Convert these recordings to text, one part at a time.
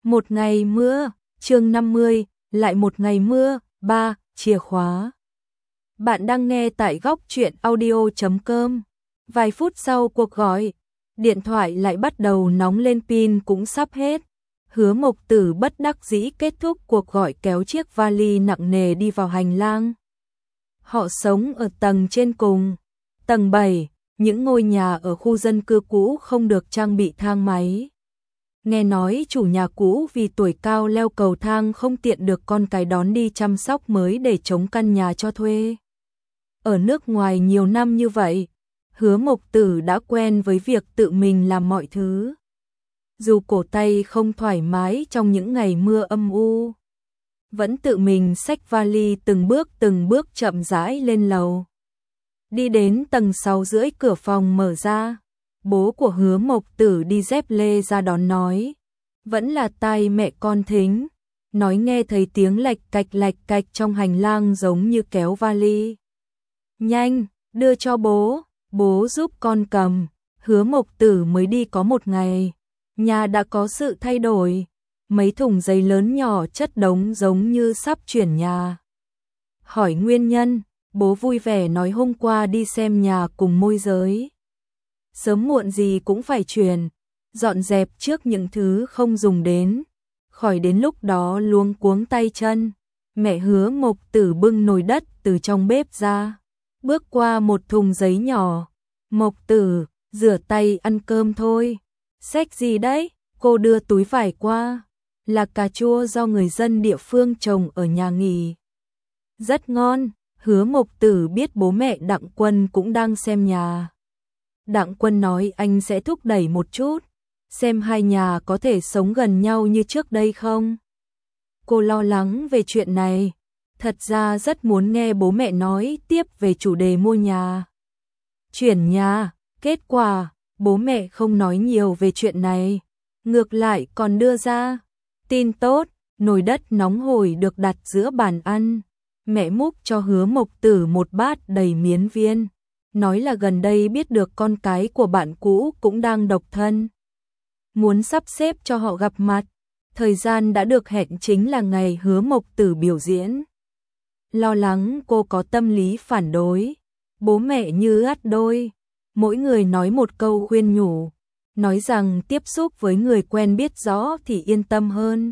Một ngày mưa, chương 50, lại một ngày mưa, 3, chìa khóa. Bạn đang nghe tại góc truyện audio.com. Vài phút sau cuộc gọi, điện thoại lại bắt đầu nóng lên, pin cũng sắp hết. Hứa Mộc Tử bất đắc dĩ kết thúc cuộc gọi, kéo chiếc vali nặng nề đi vào hành lang. Họ sống ở tầng trên cùng, tầng 7, những ngôi nhà ở khu dân cư cũ không được trang bị thang máy. Nghe nói chủ nhà cũ vì tuổi cao leo cầu thang không tiện được con cái đón đi chăm sóc mới để chống căn nhà cho thuê. Ở nước ngoài nhiều năm như vậy, Hứa Mộc Tử đã quen với việc tự mình làm mọi thứ. Dù cổ tay không thoải mái trong những ngày mưa âm u, vẫn tự mình xách vali từng bước chậm rãi lên lầu. Đi đến tầng 6 rưỡi, cửa phòng mở ra. Bố của Hứa Mộc Tử đi dép lê ra đón, nói: "Vẫn là tai mẹ con thính." Nói nghe thấy tiếng lạch cạch trong hành lang giống như kéo vali. "Nhanh, đưa cho bố, bố giúp con cầm." Hứa Mộc Tử mới đi có một ngày, nhà đã có sự thay đổi. Mấy thùng giấy lớn nhỏ chất đống giống như sắp chuyển nhà. Hỏi nguyên nhân, bố vui vẻ nói hôm qua đi xem nhà cùng môi giới. Sớm muộn gì cũng phải chuyển, dọn dẹp trước những thứ không dùng đến, khỏi đến lúc đó luống cuống tay chân. Mẹ Hứa Mộc Tử bưng nồi đất từ trong bếp ra, bước qua một thùng giấy nhỏ. "Mộc Tử, rửa tay ăn cơm thôi." "Xách gì đấy?" Cô đưa túi vải qua. "Là cà chua do người dân địa phương trồng ở nhà nghỉ. Rất ngon." Hứa Mộc Tử biết bố mẹ Đặng Quân cũng đang xem nhà. Đặng Quân nói anh sẽ thúc đẩy một chút, xem hai nhà có thể sống gần nhau như trước đây không. Cô lo lắng về chuyện này, thật ra rất muốn nghe bố mẹ nói tiếp về chủ đề mua nhà, chuyển nhà. Kết quả, bố mẹ không nói nhiều về chuyện này, ngược lại còn đưa ra tin tốt, nồi đất nóng hổi được đặt giữa bàn ăn. Mẹ múc cho Hứa Mộc Tử một bát đầy miến viên, nói là gần đây biết được con cái của bạn cũ cũng đang độc thân, muốn sắp xếp cho họ gặp mặt. Thời gian đã được hẹn chính là ngày Hứa Mộc Tử biểu diễn. Lo lắng cô có tâm lý phản đối, bố mẹ như ắt đôi, mỗi người nói một câu khuyên nhủ, nói rằng tiếp xúc với người quen biết rõ thì yên tâm hơn.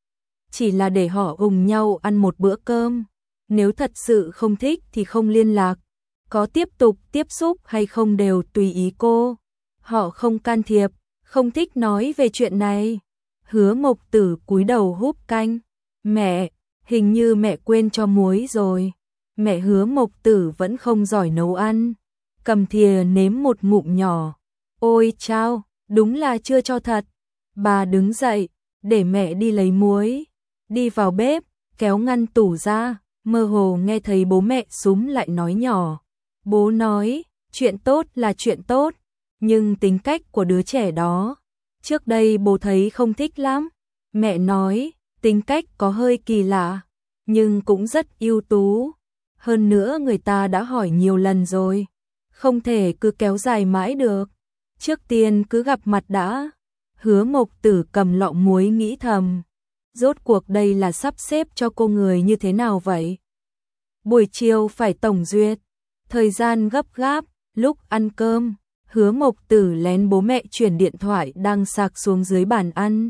Chỉ là để họ cùng nhau ăn một bữa cơm, nếu thật sự không thích thì không liên lạc, có tiếp tục tiếp xúc hay không đều tùy ý cô. Họ không can thiệp, không thích nói về chuyện này. Hứa Mộc Tử cúi đầu húp canh. "Mẹ, hình như mẹ quên cho muối rồi." Mẹ Hứa Mộc Tử vẫn không giỏi nấu ăn, cầm thìa nếm một ngụm nhỏ. "Ôi chao, đúng là chưa cho thật." Bà đứng dậy, để mẹ đi lấy muối. Đi vào bếp, kéo ngăn tủ ra, mơ hồ nghe thấy bố mẹ súm lại nói nhỏ. Bố nói, chuyện tốt là chuyện tốt, nhưng tính cách của đứa trẻ đó, trước đây bố thấy không thích lắm. Mẹ nói, tính cách có hơi kỳ lạ, nhưng cũng rất ưu tú. Hơn nữa người ta đã hỏi nhiều lần rồi, không thể cứ kéo dài mãi được. Trước tiên cứ gặp mặt đã. Hứa Mộc Tử cầm lọ muối nghĩ thầm, rốt cuộc đây là sắp xếp cho cô người như thế nào vậy? Buổi chiều phải tổng duyệt, thời gian gấp gáp. Lúc ăn cơm, Hứa Mộc Tử lén bố mẹ chuyển điện thoại đang sạc xuống dưới bàn ăn.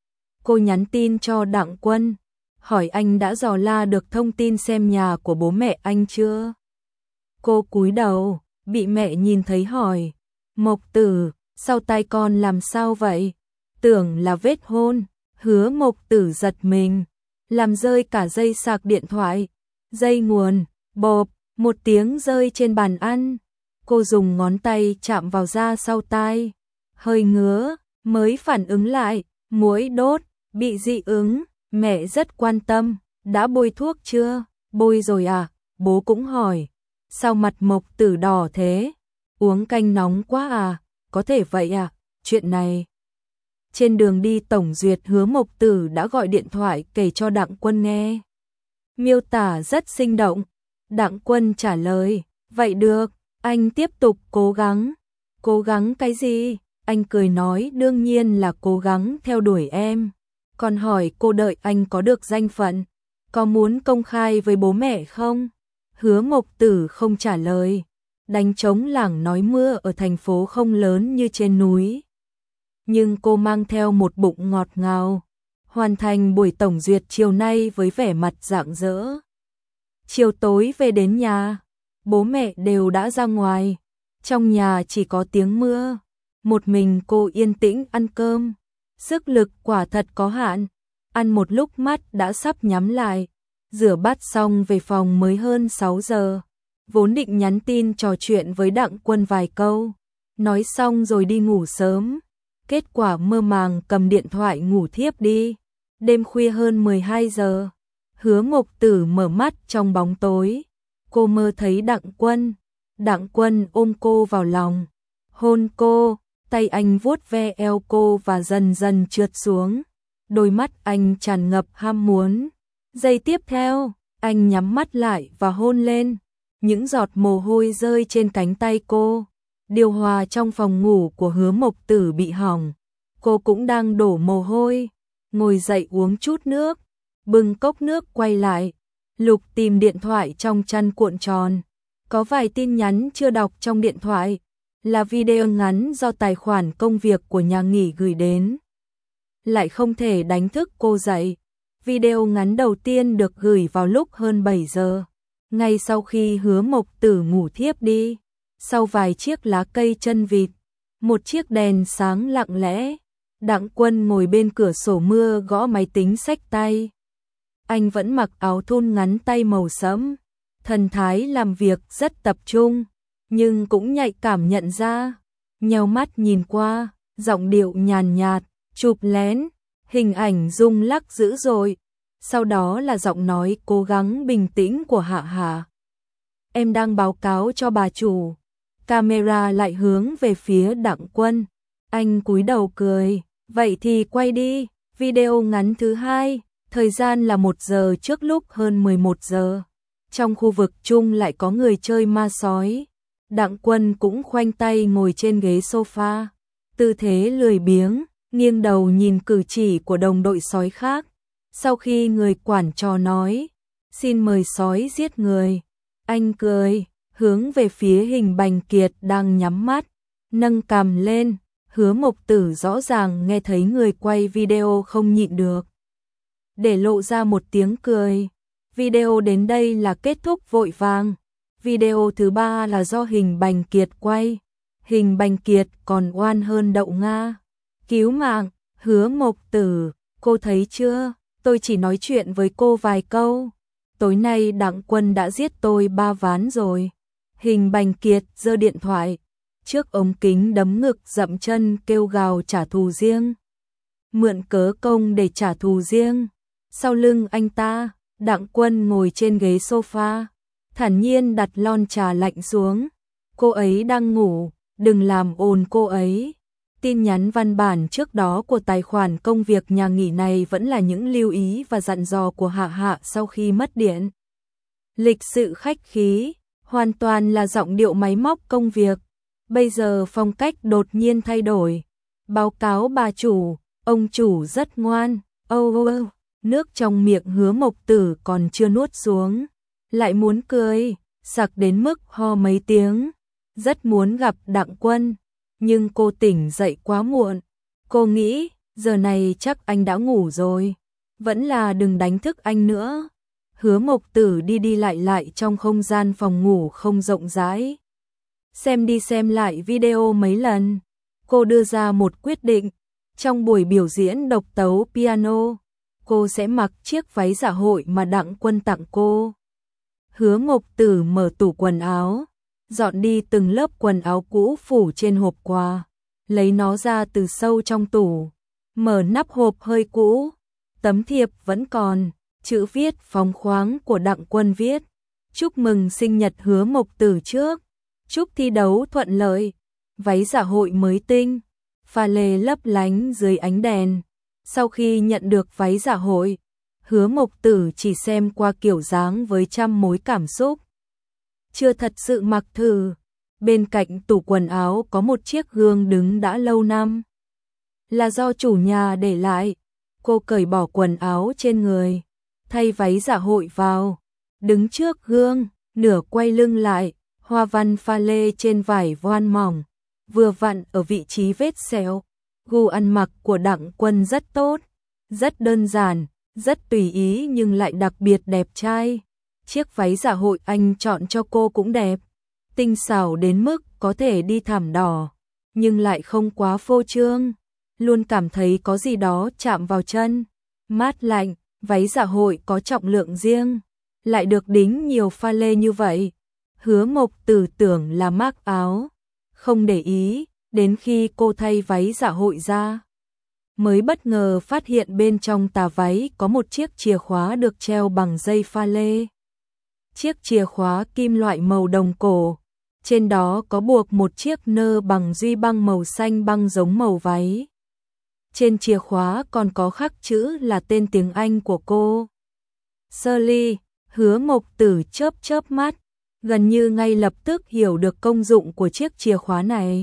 Cô nhắn tin cho Đặng Quân, hỏi anh đã dò la được thông tin xem nhà của bố mẹ anh chưa. Cô cúi đầu, bị mẹ nhìn thấy hỏi, "Mộc Tử, sao tay con làm sao vậy?" "Tưởng là vết hôn." Hứa Mộc Tử giật mình, làm rơi cả dây sạc điện thoại. Dây nguồn, bộp, một tiếng rơi trên bàn ăn. Cô dùng ngón tay chạm vào da sau tai, hơi ngứa, mới phản ứng lại, muối đốt, bị dị ứng. Mẹ rất quan tâm, đã bôi thuốc chưa? Bôi rồi à? Bố cũng hỏi, sao mặt Mộc Tử đỏ thế? Uống canh nóng quá à? Có thể vậy à? Chuyện này. Trên đường đi tổng duyệt, Hứa Mộc Tử đã gọi điện thoại kể cho Đặng Quân nghe. Miêu tả rất sinh động. Đặng Quân trả lời, vậy được, anh tiếp tục cố gắng. Cố gắng cái gì? Anh cười nói, đương nhiên là cố gắng theo đuổi em. còn hỏi cô đợi anh có được danh phận, có muốn công khai với bố mẹ không? Hứa Mộc Tử không trả lời, đánh trống lảng nói mưa ở thành phố không lớn như trên núi. Nhưng cô mang theo một bụng ngọt ngào, hoàn thành buổi tổng duyệt chiều nay với vẻ mặt rạng rỡ. Chiều tối về đến nhà, bố mẹ đều đã ra ngoài, trong nhà chỉ có tiếng mưa, một mình cô yên tĩnh ăn cơm, sức lực quả thật có hạn, ăn một lúc mắt đã sắp nhắm lại, rửa bát xong về phòng mới hơn 6 giờ, vốn định nhắn tin trò chuyện với Đặng Quân vài câu, nói xong rồi đi ngủ sớm, kết quả mơ màng cầm điện thoại ngủ thiếp đi, đêm khuya hơn 12 giờ. Hứa Mộc Tử mở mắt trong bóng tối, cô mơ thấy Đặng Quân ôm cô vào lòng, hôn cô, tay anh vuốt ve eo cô và dần dần trượt xuống, đôi mắt anh tràn ngập ham muốn. Giây tiếp theo, anh nhắm mắt lại và hôn lên, những giọt mồ hôi rơi trên cánh tay cô. Điều hòa trong phòng ngủ của Hứa Mộc Tử bị hỏng, cô cũng đang đổ mồ hôi, ngồi dậy uống chút nước, bưng cốc nước quay lại, lục tìm điện thoại trong chăn cuộn tròn. Có vài tin nhắn chưa đọc trong điện thoại, là video ngắn do tài khoản công việc của nhà nghỉ gửi đến. Lại không thể đánh thức cô dậy. Video ngắn đầu tiên được gửi vào lúc hơn 7 giờ, ngay sau khi Hứa Mộc Tử ngủ thiếp đi. Sau vài chiếc lá cây chân vịt, một chiếc đèn sáng lặng lẽ, Đặng Quân ngồi bên cửa sổ mưa gõ máy tính xách tay. Anh vẫn mặc áo thun ngắn tay màu sẫm, thần thái làm việc rất tập trung, nhưng cũng nhạy cảm nhận ra, nheo mắt nhìn qua, giọng điệu nhàn nhạt, chụp lén, hình ảnh rung lắc dữ dội, sau đó là giọng nói cố gắng bình tĩnh của Hạ Hà. Em đang báo cáo cho bà chủ. Camera lại hướng về phía Đặng Quân, anh cúi đầu cười, vậy thì quay đi. Video ngắn thứ hai, thời gian là 1 giờ trước lúc hơn 11 giờ. Trong khu vực chung lại có người chơi ma sói. Đặng Quân cũng khoanh tay ngồi trên ghế sofa, tư thế lười biếng, nghiêng đầu nhìn cử chỉ của đồng đội sói khác. Sau khi người quản trò nói, xin mời sói giết người, anh cười, hướng về phía Hình Bành Kiệt đang nhắm mắt, nâng cằm lên. Hứa Mộc Tử rõ ràng nghe thấy người quay video không nhịn được, để lộ ra một tiếng cười. Video đến đây là kết thúc vội vàng. Video thứ 3 là do Hình Bành Kiệt quay. Hình Bành Kiệt còn oan hơn Đậu Nga. Cứu mạng, Hứa Mộc Tử, cô thấy chưa, tôi chỉ nói chuyện với cô vài câu. Tối nay Đặng Quân đã giết tôi 3 ván rồi. Hình Bành Kiệt giơ điện thoại, trước ống kính đấm ngực dậm chân kêu gào trả thù riêng. Mượn cớ công để trả thù riêng. Sau lưng anh ta, Đặng Quân ngồi trên ghế sofa, thản nhiên đặt lon trà lạnh xuống. Cô ấy đang ngủ, đừng làm ồn cô ấy. Tin nhắn văn bản trước đó của tài khoản công việc nhà nghỉ này vẫn là những lưu ý và dặn dò của Hạ Hạ sau khi mất điện. Lịch sự khách khí, hoàn toàn là giọng điệu máy móc công việc. Bây giờ phong cách đột nhiên thay đổi. Báo cáo bà chủ, ông chủ rất ngoan. Nước trong miệng Hứa Mộc Tử còn chưa nuốt xuống, lại muốn cười, sặc đến mức ho mấy tiếng. Rất muốn gặp Đặng Quân, nhưng cô tỉnh dậy quá muộn. Cô nghĩ, giờ này chắc anh đã ngủ rồi, vẫn là đừng đánh thức anh nữa. Hứa Mộc Tử đi đi lại lại trong không gian phòng ngủ không rộng rãi. Xem đi xem lại video mấy lần, cô đưa ra một quyết định. Trong buổi biểu diễn độc tấu piano, cô sẽ mặc chiếc váy dạ hội mà Đặng Quân tặng cô. Hứa Mộc Tử mở tủ quần áo, dọn đi từng lớp quần áo cũ phủ trên hộp quà, lấy nó ra từ sâu trong tủ, mở nắp hộp hơi cũ, tấm thiệp vẫn còn, chữ viết phóng khoáng của Đặng Quân viết: chúc mừng sinh nhật Hứa Mộc Tử trước, chúc thi đấu thuận lợi. Váy dạ hội mới tinh, pha lê lấp lánh dưới ánh đèn. Sau khi nhận được váy dạ hội, Hứa Mộc Tử chỉ xem qua kiểu dáng với trăm mối cảm xúc, chưa thật sự mặc thử. Bên cạnh tủ quần áo có một chiếc gương đứng đã lâu năm, là do chủ nhà để lại. Cô cởi bỏ quần áo trên người, thay váy dạ hội vào, đứng trước gương, nửa quay lưng lại, hoa văn pha lê trên vải voan mỏng, vừa vặn ở vị trí vết sẹo. Gu ăn mặc của Đặng Quân rất tốt, rất đơn giản, rất tùy ý nhưng lại đặc biệt đẹp trai. Chiếc váy dạ hội anh chọn cho cô cũng đẹp, tinh xảo đến mức có thể đi thảm đỏ, nhưng lại không quá phô trương, luôn cảm thấy có gì đó chạm vào chân, mát lạnh. Váy dạ hội có trọng lượng riêng, lại được đính nhiều pha lê như vậy. Hứa Mộc Tử tưởng là mác áo, không để ý, đến khi cô thay váy dạ hội ra, mới bất ngờ phát hiện bên trong tà váy có một chiếc chìa khóa được treo bằng dây pha lê. Chiếc chìa khóa kim loại màu đồng cổ, trên đó có buộc một chiếc nơ bằng duy băng màu xanh băng giống màu váy. Trên chìa khóa còn có khắc chữ là tên tiếng Anh của cô. Shirley. Hứa Mộc Tử chớp chớp mắt, gần như ngay lập tức hiểu được công dụng của chiếc chìa khóa này.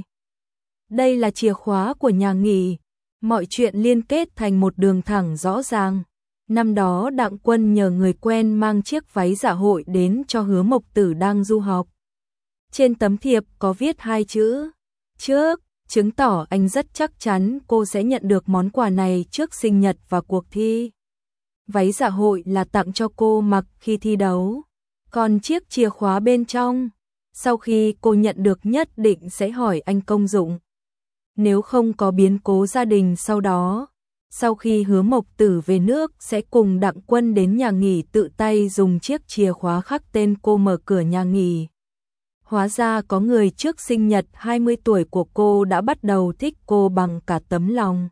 Đây là chìa khóa của nhà nghỉ, mọi chuyện liên kết thành một đường thẳng rõ ràng. Năm đó Đặng Quân nhờ người quen mang chiếc váy dạ hội đến cho Hứa Mộc Tử đang du học. Trên tấm thiệp có viết hai chữ trước, chứng tỏ anh rất chắc chắn cô sẽ nhận được món quà này trước sinh nhật và cuộc thi. Váy dạ hội là tặng cho cô mặc khi thi đấu, còn chiếc chìa khóa bên trong, sau khi cô nhận được nhất định sẽ hỏi anh công dụng. Nếu không có biến cố gia đình sau đó, sau khi Hứa Mộc Tử về nước sẽ cùng Đặng Quân đến nhà nghỉ tự tay dùng chiếc chìa khóa khắc tên cô mở cửa nhà nghỉ. Hóa ra có người trước sinh nhật 20 tuổi của cô đã bắt đầu thích cô bằng cả tấm lòng.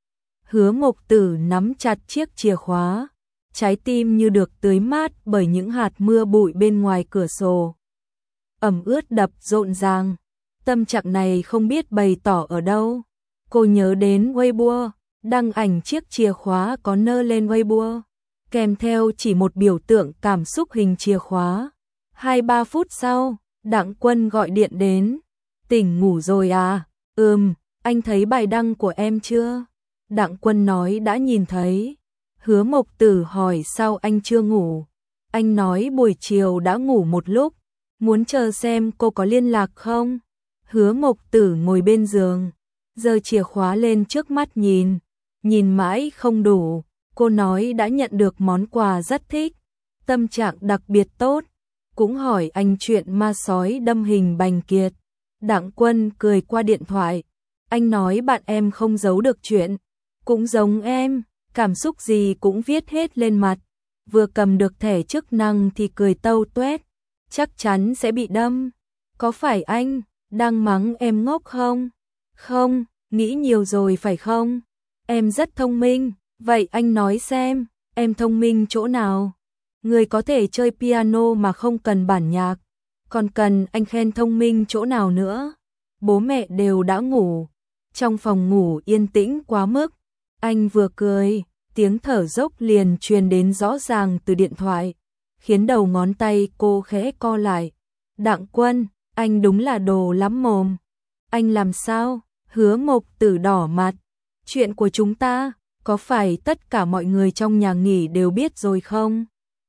Hứa Mộc Tử nắm chặt chiếc chìa khóa, trái tim như được tưới mát bởi những hạt mưa bụi bên ngoài cửa sổ. Ẩm ướt đập rộn ràng, tâm trạng này không biết bày tỏ ở đâu. Cô nhớ đến Weibo, đăng ảnh chiếc chìa khóa có nơ lên Weibo, kèm theo chỉ một biểu tượng cảm xúc hình chìa khóa. 2-3 phút sau, Đặng Quân gọi điện đến. Tỉnh ngủ rồi à? Anh thấy bài đăng của em chưa? Đặng Quân nói đã nhìn thấy. Hứa Mộc Tử hỏi sao anh chưa ngủ? Anh nói buổi chiều đã ngủ một lúc, muốn chờ xem cô có liên lạc không? Hứa Mộc Tử ngồi bên giường, giơ chìa khóa lên trước mắt nhìn mãi không đủ. Cô nói đã nhận được món quà rất thích, tâm trạng đặc biệt tốt. Cũng hỏi anh chuyện ma sói đâm Hình Bành Kiệt. Đặng Quân cười qua điện thoại. Anh nói bạn em không giấu được chuyện, cũng giống em, cảm xúc gì cũng viết hết lên mặt. Vừa cầm được thẻ chức năng thì cười tâu tuét, chắc chắn sẽ bị đâm. Có phải anh đang mắng em ngốc không? Không, nghĩ nhiều rồi phải không? Em rất thông minh, vậy anh nói xem, em thông minh chỗ nào? Người có thể chơi piano mà không cần bản nhạc, còn cần anh khen thông minh chỗ nào nữa? Bố mẹ đều đã ngủ, trong phòng ngủ yên tĩnh quá mức. Anh vừa cười, tiếng thở dốc liền truyền đến rõ ràng từ điện thoại, khiến đầu ngón tay cô khẽ co lại. Đặng Quân, anh đúng là đồ lắm mồm. Anh làm sao? Hứa Mộc Tử đỏ mặt. Chuyện của chúng ta, có phải tất cả mọi người trong nhà nghỉ đều biết rồi không?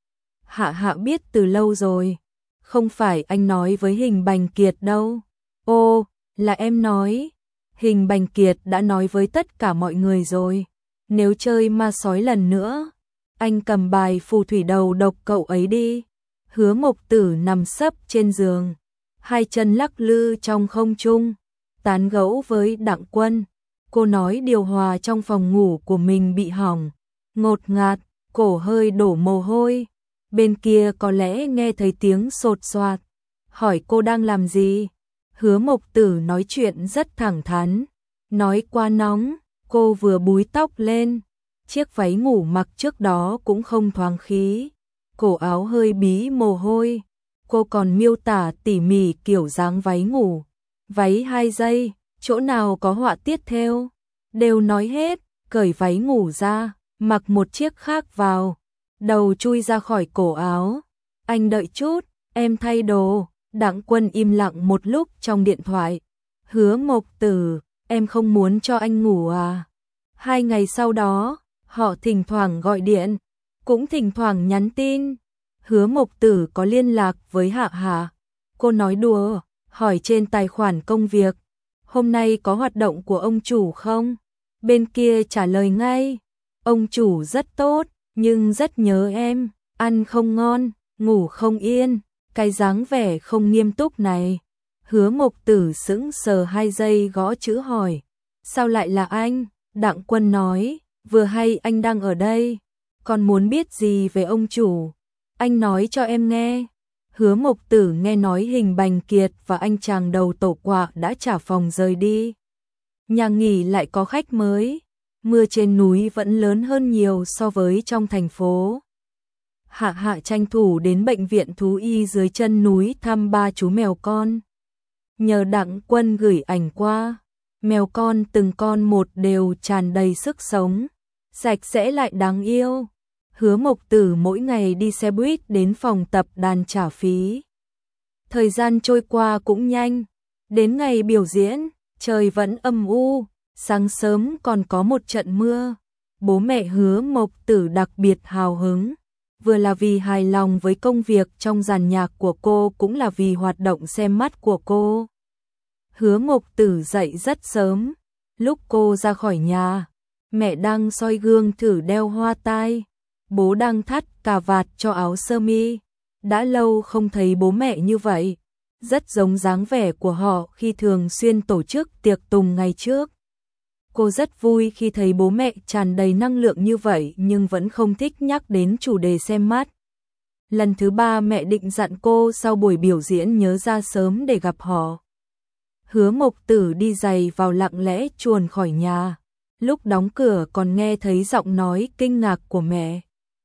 Hạ biết từ lâu rồi. Không phải anh nói với Hình Bành Kiệt đâu. Ô, là em nói. Hình Bành Kiệt đã nói với tất cả mọi người rồi. Nếu chơi ma sói lần nữa, anh cầm bài phù thủy đầu độc cậu ấy đi. Hứa Mộc Tử nằm sấp trên giường, hai chân lắc lư trong không trung, tán gẫu với Đặng Quân. Cô nói điều hòa trong phòng ngủ của mình bị hỏng, ngột ngạt, cổ hơi đổ mồ hôi. Bên kia có lẽ nghe thấy tiếng sột soạt, hỏi cô đang làm gì. Hứa Mộc Tử nói chuyện rất thẳng thắn, nói quá nóng. Cô vừa búi tóc lên, chiếc váy ngủ mặc trước đó cũng không thoáng khí, cổ áo hơi bí mồ hôi. Cô còn miêu tả tỉ mỉ kiểu dáng váy ngủ, váy 2 giây, chỗ nào có họa tiết thêu, đều nói hết. Cởi váy ngủ ra, mặc một chiếc khác vào, đầu chui ra khỏi cổ áo. Anh đợi chút, em thay đồ. Đặng Quân im lặng một lúc trong điện thoại. Hứa Mộc Tử, em không muốn cho anh ngủ à? 2 ngày sau đó, Họ thỉnh thoảng gọi điện, cũng thỉnh thoảng nhắn tin. Hứa Mộc Tử có liên lạc với Hạ Hạ. Cô nói đùa, hỏi trên tài khoản công việc, hôm nay có hoạt động của ông chủ không? Bên kia trả lời ngay, ông chủ rất tốt, nhưng rất nhớ em, ăn không ngon, ngủ không yên, cái dáng vẻ không nghiêm túc này. Hứa Mộc Tử sững sờ 2 giây gõ chữ hỏi, sao lại là anh? Đặng Quân nói, vừa hay anh đang ở đây, còn muốn biết gì về ông chủ? Anh nói cho em nghe. Hứa Mộc Tử nghe nói Hình Bành Kiệt và anh chàng đầu tổ quạ đã trả phòng rời đi. Nhà nghỉ lại có khách mới. Mưa trên núi vẫn lớn hơn nhiều so với trong thành phố. Hạ Hạ tranh thủ đến bệnh viện thú y dưới chân núi thăm 3 chú mèo con. Nhờ Đặng Quân gửi ảnh qua, mèo con từng con một đều tràn đầy sức sống, sạch sẽ lại đáng yêu. Hứa Mộc Tử mỗi ngày đi xe buýt đến phòng tập đàn trả phí. Thời gian trôi qua cũng nhanh, đến ngày biểu diễn, trời vẫn âm u, sáng sớm còn có một trận mưa. Bố mẹ Hứa Mộc Tử đặc biệt hào hứng, vừa là vì hài lòng với công việc trong dàn nhạc của cô, cũng là vì hoạt động xem mắt của cô. Hứa Mộc Tử dậy rất sớm, lúc cô ra khỏi nhà, mẹ đang soi gương thử đeo hoa tai, bố đang thắt cà vạt cho áo sơ mi. Đã lâu không thấy bố mẹ như vậy, rất giống dáng vẻ của họ khi thường xuyên tổ chức tiệc tùng ngày trước. Cô rất vui khi thấy bố mẹ tràn đầy năng lượng như vậy, nhưng vẫn không thích nhắc đến chủ đề xem mắt. Lần thứ 3 mẹ định dặn cô sau buổi biểu diễn nhớ ra sớm để gặp họ. Hứa Mộc Tử đi giày vào lặng lẽ chuồn khỏi nhà. Lúc đóng cửa còn nghe thấy giọng nói kinh ngạc của mẹ.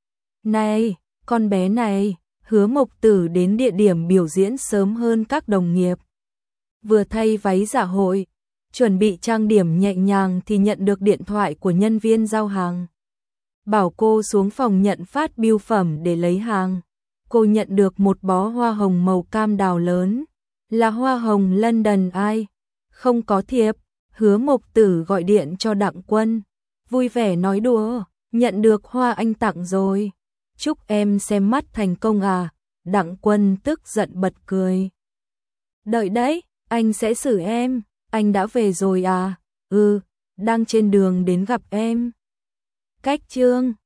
Này, con bé này. Hứa Mộc Tử đến địa điểm biểu diễn sớm hơn các đồng nghiệp. Vừa thay váy dạ hội, chuẩn bị trang điểm nhẹ nhàng thì nhận được điện thoại của nhân viên giao hàng. Bảo cô xuống phòng nhận phát bưu phẩm để lấy hàng. Cô nhận được một bó hoa hồng màu cam đào lớn. Là hoa hồng London Eye. Không có thiệp. Hứa Mộc Tử gọi điện cho Đặng Quân, vui vẻ nói đùa, nhận được hoa anh tặng rồi. Chúc em xem mắt thành công à. Đặng Quân tức giận bật cười. Đợi đấy, anh sẽ xử em. Anh đã về rồi à? Ừ, đang trên đường đến gặp em. Cách chương